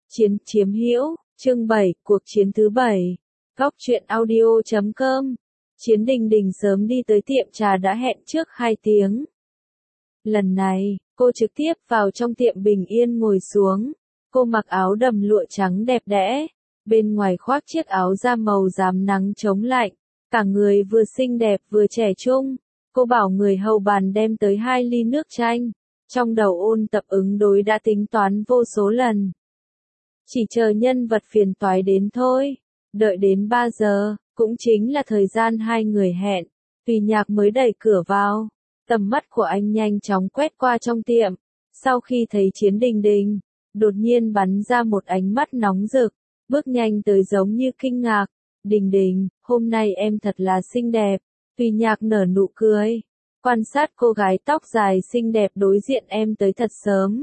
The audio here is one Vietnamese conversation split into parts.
Chiến chiếm hữu, chương 7, cuộc chiến thứ 7. Góc truyện audio.com. Chiến Đình Đình sớm đi tới tiệm trà đã hẹn trước 2 tiếng. Lần này, cô trực tiếp vào trong tiệm bình yên ngồi xuống. Cô mặc áo đầm lụa trắng đẹp đẽ, bên ngoài khoác chiếc áo da màu rám nắng chống lạnh, cả người vừa xinh đẹp vừa trẻ trung. Cô bảo người hầu bàn đem tới 2 ly nước chanh, trong đầu ôn tập ứng đối đã tính toán vô số lần. Chỉ chờ nhân vật phiền toái đến thôi. Đợi đến 3 giờ, cũng chính là thời gian hai người hẹn, Tùy Nhạc mới đẩy cửa vào. Tầm mắt của anh nhanh chóng quét qua trong tiệm. Sau khi thấy Chiến Đình Đình, đột nhiên bắn ra một ánh mắt nóng rực, bước nhanh tới giống như kinh ngạc. Đình Đình, hôm nay em thật là xinh đẹp. Tùy Nhạc nở nụ cười, quan sát cô gái tóc dài xinh đẹp đối diện em tới thật sớm.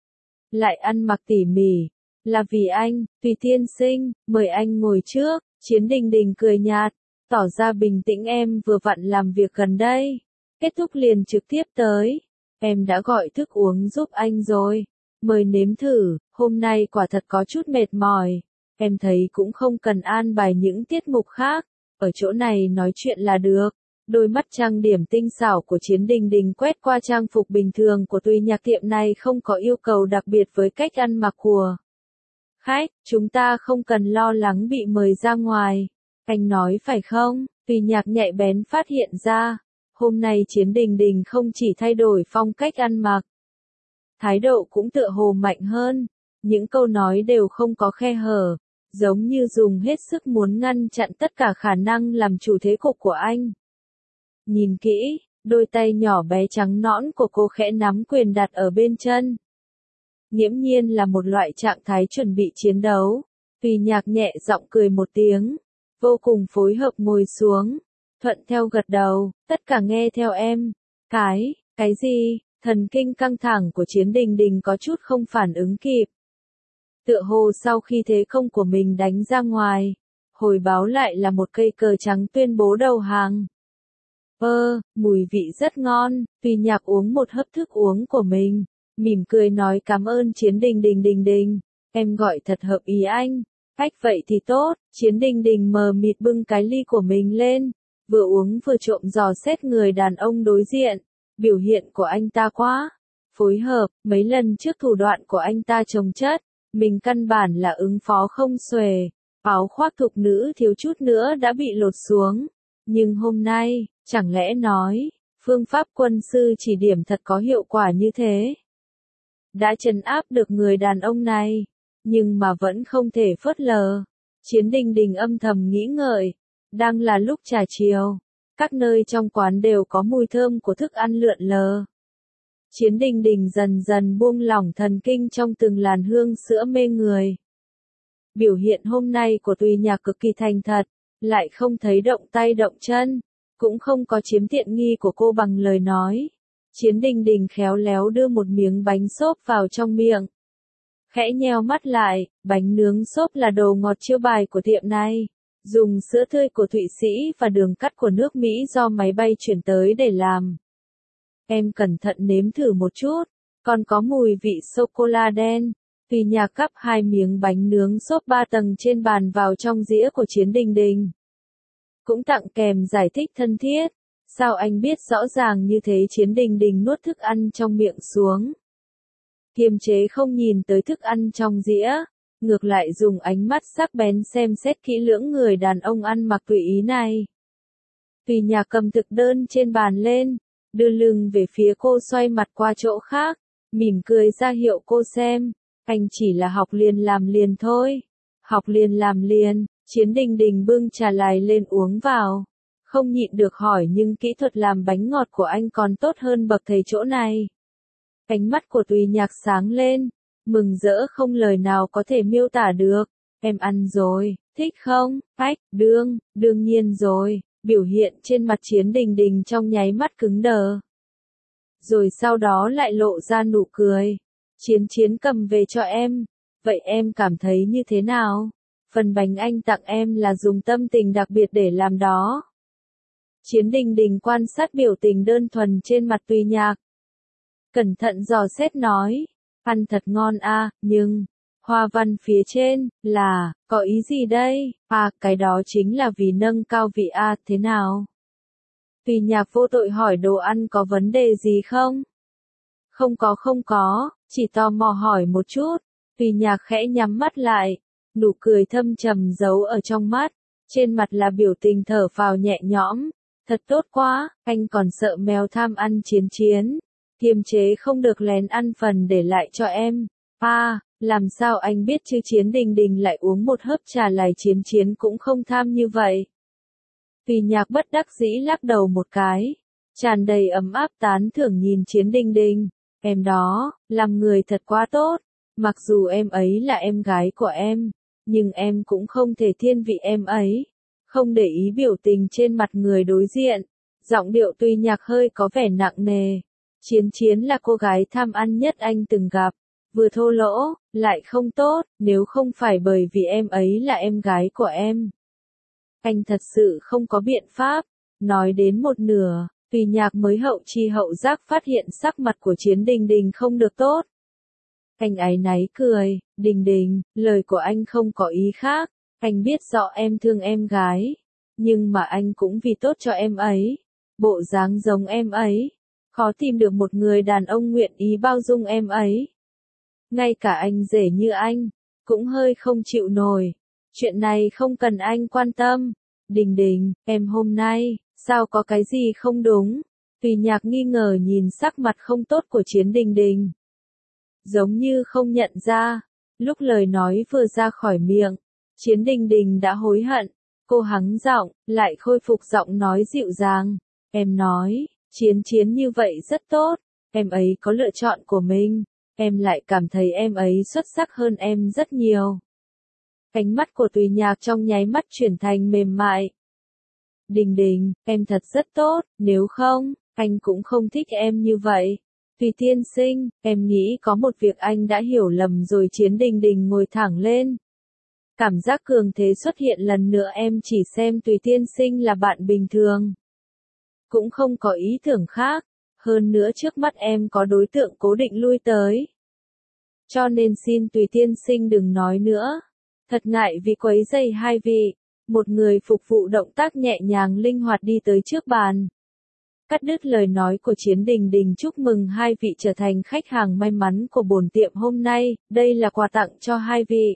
Lại ăn mặc tỉ mỉ. Là vì anh, Tùy tiên sinh, mời anh ngồi trước. Chiến Đình Đình cười nhạt, tỏ ra bình tĩnh. Em vừa vặn làm việc gần đây, kết thúc liền trực tiếp tới. Em đã gọi thức uống giúp anh rồi, mời nếm thử. Hôm nay quả thật có chút mệt mỏi, em thấy cũng không cần an bài những tiết mục khác, ở chỗ này nói chuyện là được. Đôi mắt trang điểm tinh xảo của Chiến Đình Đình quét qua trang phục bình thường của Tùy Nhạc. Tiệm này không có yêu cầu đặc biệt với cách ăn mặc của khách, chúng ta không cần lo lắng bị mời ra ngoài. Anh nói phải không? Tùy Nhạc nhạy bén phát hiện ra, hôm nay Chiến Đình Đình không chỉ thay đổi phong cách ăn mặc, thái độ cũng tựa hồ mạnh hơn, những câu nói đều không có khe hở, giống như dùng hết sức muốn ngăn chặn tất cả khả năng làm chủ thế cục của anh. Nhìn kỹ, đôi tay nhỏ bé trắng nõn của cô khẽ nắm quyền đặt ở bên chân. Nghiễm nhiên là một loại trạng thái chuẩn bị chiến đấu. Tùy Nhạc nhẹ giọng cười một tiếng, vô cùng phối hợp ngồi xuống, thuận theo gật đầu, tất cả nghe theo em. Cái gì? Thần kinh căng thẳng của Chiến Đình Đình có chút không phản ứng kịp. Tựa hồ sau khi thế công của mình đánh ra ngoài, hồi báo lại là một cây cờ trắng tuyên bố đầu hàng. Mùi vị rất ngon. Tùy Nhạc uống một hớp thức uống của mình, mỉm cười nói cảm ơn Chiến Đình Đình, em gọi thật hợp ý anh. Vậy thì tốt. Chiến Đình Đình mờ mịt bưng cái ly của mình lên, vừa uống vừa trộm dò xét người đàn ông đối diện. Biểu hiện của anh ta quá phối hợp, mấy lần trước thủ đoạn của anh ta chồng chất, mình căn bản là ứng phó không xuể. Áo khoác thục nữ thiếu chút nữa đã bị lột xuống, nhưng hôm nay, chẳng lẽ nói, phương pháp quân sư chỉ điểm thật có hiệu quả như thế? Đã trấn áp được người đàn ông này, nhưng mà vẫn không thể phớt lờ. Chiến Đình Đình âm thầm nghĩ ngợi, đang là lúc trà chiều, các nơi trong quán đều có mùi thơm của thức ăn lượn lờ. Chiến Đình Đình dần dần buông lỏng thần kinh trong từng làn hương sữa mê người. Biểu hiện hôm nay của Tùy Nhạc cực kỳ thành thật, lại không thấy động tay động chân, cũng không có chiếm tiện nghi của cô bằng lời nói. Chiến Đình Đình khéo léo đưa một miếng bánh xốp vào trong miệng, khẽ nheo mắt lại. Bánh nướng xốp là đồ ngọt chiêu bài của tiệm này, dùng sữa tươi của Thụy Sĩ và đường cắt của nước Mỹ do máy bay chuyển tới để làm. Em cẩn thận nếm thử một chút, còn có mùi vị sô-cô-la đen. Tùy Nhạc cắp 2 miếng bánh nướng xốp 3 tầng trên bàn vào trong dĩa của Chiến Đình Đình, cũng tặng kèm giải thích thân thiết. Sao anh biết rõ ràng như thế? Chiến Đình Đình nuốt thức ăn trong miệng xuống, kiềm chế không nhìn tới thức ăn trong dĩa, ngược lại dùng ánh mắt sắc bén xem xét kỹ lưỡng người đàn ông ăn mặc tùy ý này. Tùy Nhạc cầm thực đơn trên bàn lên, đưa lưng về phía cô, xoay mặt qua chỗ khác, mỉm cười ra hiệu cô xem. Anh chỉ là học liền làm liền thôi. Học liền làm liền. Chiến Đình Đình bưng trà lại lên uống vào, không nhịn được hỏi nhưng kỹ thuật làm bánh ngọt của anh còn tốt hơn bậc thầy chỗ này. Ánh mắt của Tùy Nhạc sáng lên, mừng rỡ không lời nào có thể miêu tả được. Em ăn rồi, thích không? Đương nhiên rồi. Biểu hiện trên mặt Chiến Đình Đình trong nháy mắt cứng đờ, rồi sau đó lại lộ ra nụ cười. Chiến cầm về cho em. Vậy em cảm thấy như thế nào? Phần bánh anh tặng em là dùng tâm tình đặc biệt để làm đó. Chiến Đình Đình quan sát biểu tình đơn thuần trên mặt Tùy Nhạc, cẩn thận dò xét nói, ăn thật ngon a, nhưng Hoa văn phía trên, là, có ý gì đây? À, cái đó chính là vì nâng cao vị A, thế nào? Tùy Nhạc vô tội hỏi đồ ăn có vấn đề gì không? Không có, chỉ tò mò hỏi một chút. Tùy Nhạc khẽ nhắm mắt lại, nụ cười thâm trầm giấu ở trong mắt, trên mặt là biểu tình thở phào nhẹ nhõm. Thật tốt quá, anh còn sợ mèo tham ăn Chiến Chiến, kiềm chế không được lén ăn phần để lại cho em. À, làm sao anh biết chứ? Chiến Đình Đình lại uống một hớp trà lại. Chiến Chiến cũng không tham như vậy. Tùy Nhạc bất đắc dĩ lắc đầu một cái, tràn đầy ấm áp tán thưởng nhìn Chiến Đình Đình. Em đó, làm người thật quá tốt, mặc dù em ấy là em gái của em, nhưng em cũng không thể thiên vị em ấy. Không để ý biểu tình trên mặt người đối diện, giọng điệu Tùy Nhạc hơi có vẻ nặng nề. Chiến Chiến là cô gái tham ăn nhất anh từng gặp, vừa thô lỗ, lại không tốt, nếu không phải bởi vì em ấy là em gái của em. Anh thật sự không có biện pháp. Nói đến một nửa, Tùy Nhạc mới hậu chi hậu giác phát hiện sắc mặt của Chiến Đình Đình không được tốt. Anh áy náy cười, Đình Đình, lời của anh không có ý khác, anh biết rõ em thương em gái, nhưng mà anh cũng vì tốt cho em ấy, bộ dáng giống em ấy, khó tìm được một người đàn ông nguyện ý bao dung em ấy. Ngay cả anh rể như anh, cũng hơi không chịu nổi, chuyện này không cần anh quan tâm. Đình Đình, em hôm nay, sao có cái gì không đúng? Tùy Nhạc nghi ngờ nhìn sắc mặt không tốt của Chiến Đình Đình. Giống như không nhận ra, lúc lời nói vừa ra khỏi miệng, Chiến Đình Đình đã hối hận, cô hắng giọng, lại khôi phục giọng nói dịu dàng. Em nói, Chiến Chiến như vậy rất tốt, em ấy có lựa chọn của mình, em lại cảm thấy em ấy xuất sắc hơn em rất nhiều. Ánh mắt của Tùy Nhạc trong nháy mắt chuyển thành mềm mại. Đình Đình, em thật rất tốt, nếu không, anh cũng không thích em như vậy. Tùy tiên sinh, em nghĩ có một việc anh đã hiểu lầm rồi. Chiến Đình Đình ngồi thẳng lên. Cảm giác cường thế xuất hiện lần nữa. Em chỉ xem Tùy tiên sinh là bạn bình thường, cũng không có ý tưởng khác. Hơn nữa trước mắt em có đối tượng cố định lui tới. Cho nên xin Tùy tiên sinh đừng nói nữa. Thật ngại vì quấy rầy hai vị. Một người phục vụ động tác nhẹ nhàng linh hoạt đi tới trước bàn. Cắt đứt lời nói của Chiến Đình Đình, chúc mừng hai vị trở thành khách hàng may mắn của bổn tiệm hôm nay, đây là quà tặng cho hai vị.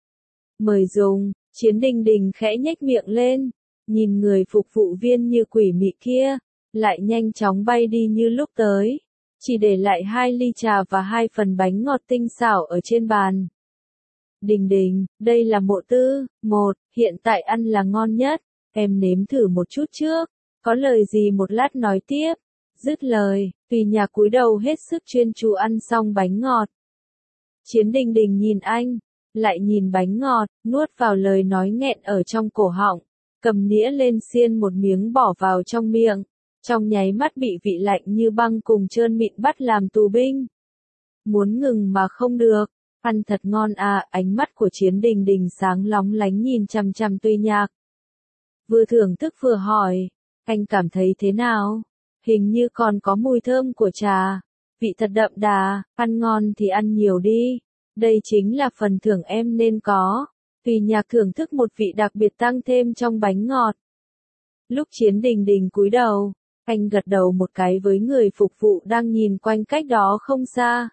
Mời dùng. Chiến Đình Đình khẽ nhếch miệng lên, nhìn người phục vụ viên như quỷ mị kia, lại nhanh chóng bay đi như lúc tới, chỉ để lại 2 ly trà và 2 phần bánh ngọt tinh xảo ở trên bàn. Đình Đình, đây là mộ tư, hiện tại ăn là ngon nhất, em nếm thử một chút trước, có lời gì một lát nói tiếp. Dứt lời, Tùy Nhạc cúi đầu hết sức chuyên chú ăn xong bánh ngọt. Chiến Đình Đình nhìn anh, lại nhìn bánh ngọt, nuốt vào lời nói nghẹn ở trong cổ họng, cầm nĩa lên xiên một miếng bỏ vào trong miệng, trong nháy mắt bị vị lạnh như băng cùng trơn mịn bắt làm tù binh. Muốn ngừng mà không được. Ăn thật ngon à, ánh mắt của Chiến Đình Đình sáng lóng lánh nhìn chằm chằm Tùy Nhạc. Vừa thưởng thức vừa hỏi, anh cảm thấy thế nào? Hình như còn có mùi thơm của trà, vị thật đậm đà, ăn ngon thì ăn nhiều đi. Đây chính là phần thưởng em nên có. Tùy Nhạc thưởng thức một vị đặc biệt tăng thêm trong bánh ngọt. Lúc Chiến Đình Đình cúi đầu, anh gật đầu một cái với người phục vụ đang nhìn quanh cách đó không xa.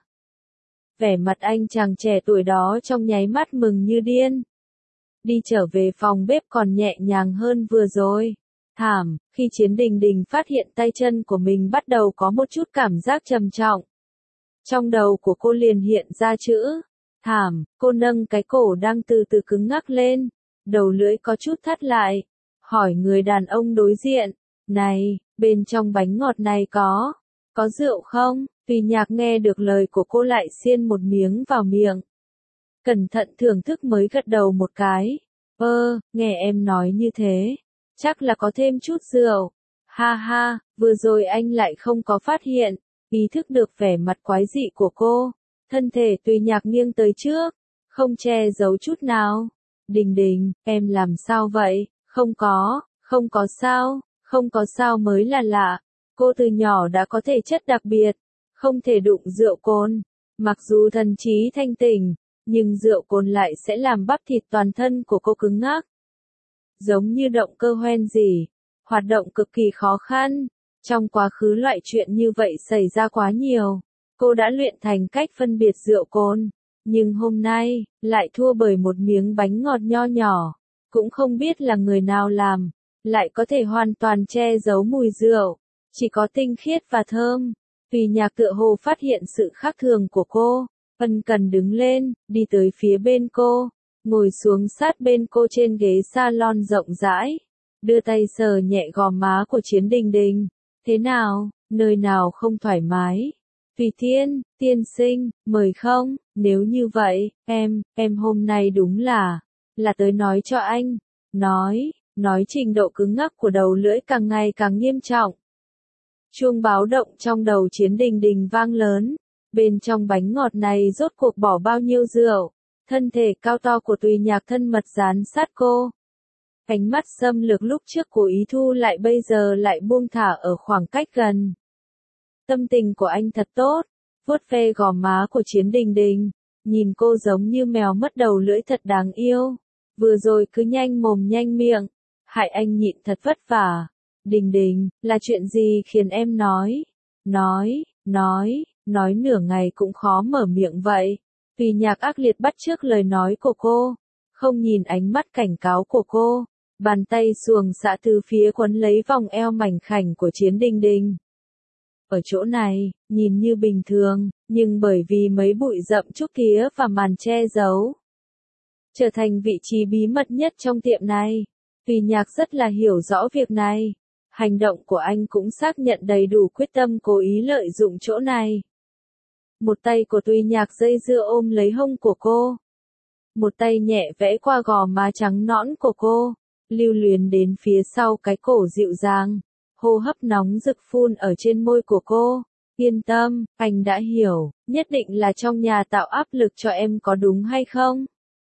Vẻ mặt anh chàng trẻ tuổi đó trong nháy mắt mừng như điên. Đi trở về phòng bếp còn nhẹ nhàng hơn vừa rồi. Thảm, khi Chiến Đình Đình phát hiện tay chân của mình bắt đầu có một chút cảm giác trầm trọng. Trong đầu của cô liền hiện ra chữ thảm, cô nâng cái cổ đang từ từ cứng ngắc lên, đầu lưỡi có chút thắt lại, hỏi người đàn ông đối diện, này, bên trong bánh ngọt này có rượu không? Tùy Nhạc nghe được lời của cô lại xiên một miếng vào miệng. Cẩn thận thưởng thức mới gật đầu một cái. Nghe em nói như thế, chắc là có thêm chút rượu. Ha ha, vừa rồi anh lại không có phát hiện, ý thức được vẻ mặt quái dị của cô. Thân thể Tùy Nhạc nghiêng tới trước, không che giấu chút nào. Đình Đình, em làm sao vậy? Không có sao mới là lạ. Cô từ nhỏ đã có thể chất đặc biệt, không thể đụng rượu cồn. Mặc dù thần trí thanh tỉnh, nhưng rượu cồn lại sẽ làm bắp thịt toàn thân của cô cứng ngắc. Giống như động cơ hoen dỉ, hoạt động cực kỳ khó khăn. Trong quá khứ loại chuyện như vậy xảy ra quá nhiều. Cô đã luyện thành cách phân biệt rượu cồn, nhưng hôm nay, lại thua bởi một miếng bánh ngọt nho nhỏ. Cũng không biết là người nào làm, lại có thể hoàn toàn che giấu mùi rượu, chỉ có tinh khiết và thơm. Tùy Nhạc tựa hồ phát hiện sự khác thường của cô, ân cần đứng lên, đi tới phía bên cô, ngồi xuống sát bên cô trên ghế salon rộng rãi, đưa tay sờ nhẹ gò má của Chiến Đình Đình. Thế nào, nơi nào không thoải mái? Tùy Thiên, tiên sinh, mời không? Nếu như vậy, em hôm nay đúng là tới nói cho anh. Nói trình độ cứng ngắc của đầu lưỡi càng ngày càng nghiêm trọng. Chuông báo động trong đầu Chiến Đình Đình vang lớn. Bên trong bánh ngọt này rốt cuộc bỏ bao nhiêu rượu? Thân thể cao to của Tùy Nhạc thân mật dán sát cô. Ánh mắt xâm lược lúc trước của Ý Thu lại bây giờ lại buông thả ở khoảng cách gần. Tâm tình của anh thật tốt, vuốt ve gò má của Chiến Đình Đình, nhìn cô giống như mèo mất đầu lưỡi thật đáng yêu. Vừa rồi cứ nhanh mồm nhanh miệng, hại anh nhịn thật vất vả. Đình Đình, là chuyện gì khiến em nói nửa ngày cũng khó mở miệng vậy. Tùy Nhạc ác liệt bắt chước lời nói của cô, không nhìn ánh mắt cảnh cáo của cô, bàn tay xuồng xạ từ phía quấn lấy vòng eo mảnh khảnh của Chiến Đình Đình. Ở chỗ này, nhìn như bình thường, nhưng bởi vì mấy bụi rậm trúc tía và màn che giấu, trở thành vị trí bí mật nhất trong tiệm này. Tùy Nhạc rất là hiểu rõ việc này. Hành động của anh cũng xác nhận đầy đủ quyết tâm cố ý lợi dụng chỗ này. Một tay của Tùy Nhạc dây dưa ôm lấy hông của cô. Một tay nhẹ vẽ qua gò má trắng nõn của cô, lưu luyến đến phía sau cái cổ dịu dàng. Hô hấp nóng rực phun ở trên môi của cô. Yên tâm, anh đã hiểu, nhất định là trong nhà tạo áp lực cho em có đúng hay không?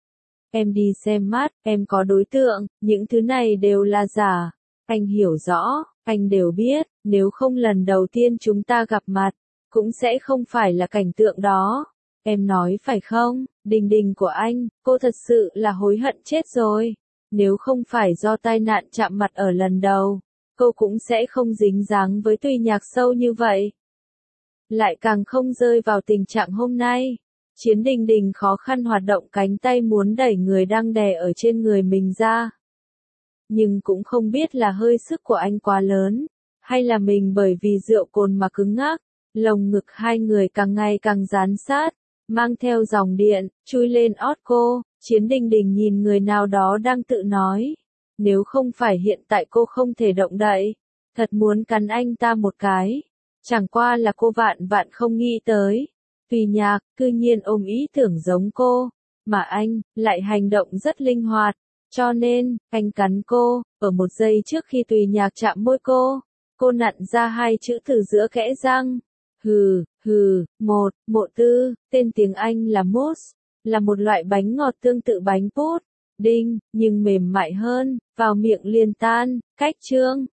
Em đi xem mắt, em có đối tượng, những thứ này đều là giả. Anh hiểu rõ, anh đều biết, nếu không lần đầu tiên chúng ta gặp mặt, cũng sẽ không phải là cảnh tượng đó. Em nói phải không, Đình Đình của anh, cô thật sự là hối hận chết rồi. Nếu không phải do tai nạn chạm mặt ở lần đầu, cô cũng sẽ không dính dáng với Tùy Nhạc sâu như vậy. Lại càng không rơi vào tình trạng hôm nay. Chiến Đình Đình khó khăn hoạt động cánh tay muốn đẩy người đang đè ở trên người mình ra. Nhưng cũng không biết là hơi sức của anh quá lớn, hay là mình bởi vì rượu cồn mà cứng ngắc. Lồng ngực hai người càng ngày càng dán sát, mang theo dòng điện, chui lên ót cô. Chiến Đình Đình nhìn người nào đó đang tự nói, nếu không phải hiện tại cô không thể động đậy, thật muốn cắn anh ta một cái. Chẳng qua là cô vạn không nghĩ tới, Tùy Nhạc cư nhiên ôm ý tưởng giống cô, mà anh lại hành động rất linh hoạt, cho nên anh cắn cô. Ở một giây trước khi Tùy Nhạc chạm môi cô nặn ra hai chữ từ giữa kẽ răng. Mộ tư, tên tiếng Anh là mousse, là một loại bánh ngọt tương tự bánh pudding, nhưng mềm mại hơn, vào miệng liền tan. Cách chương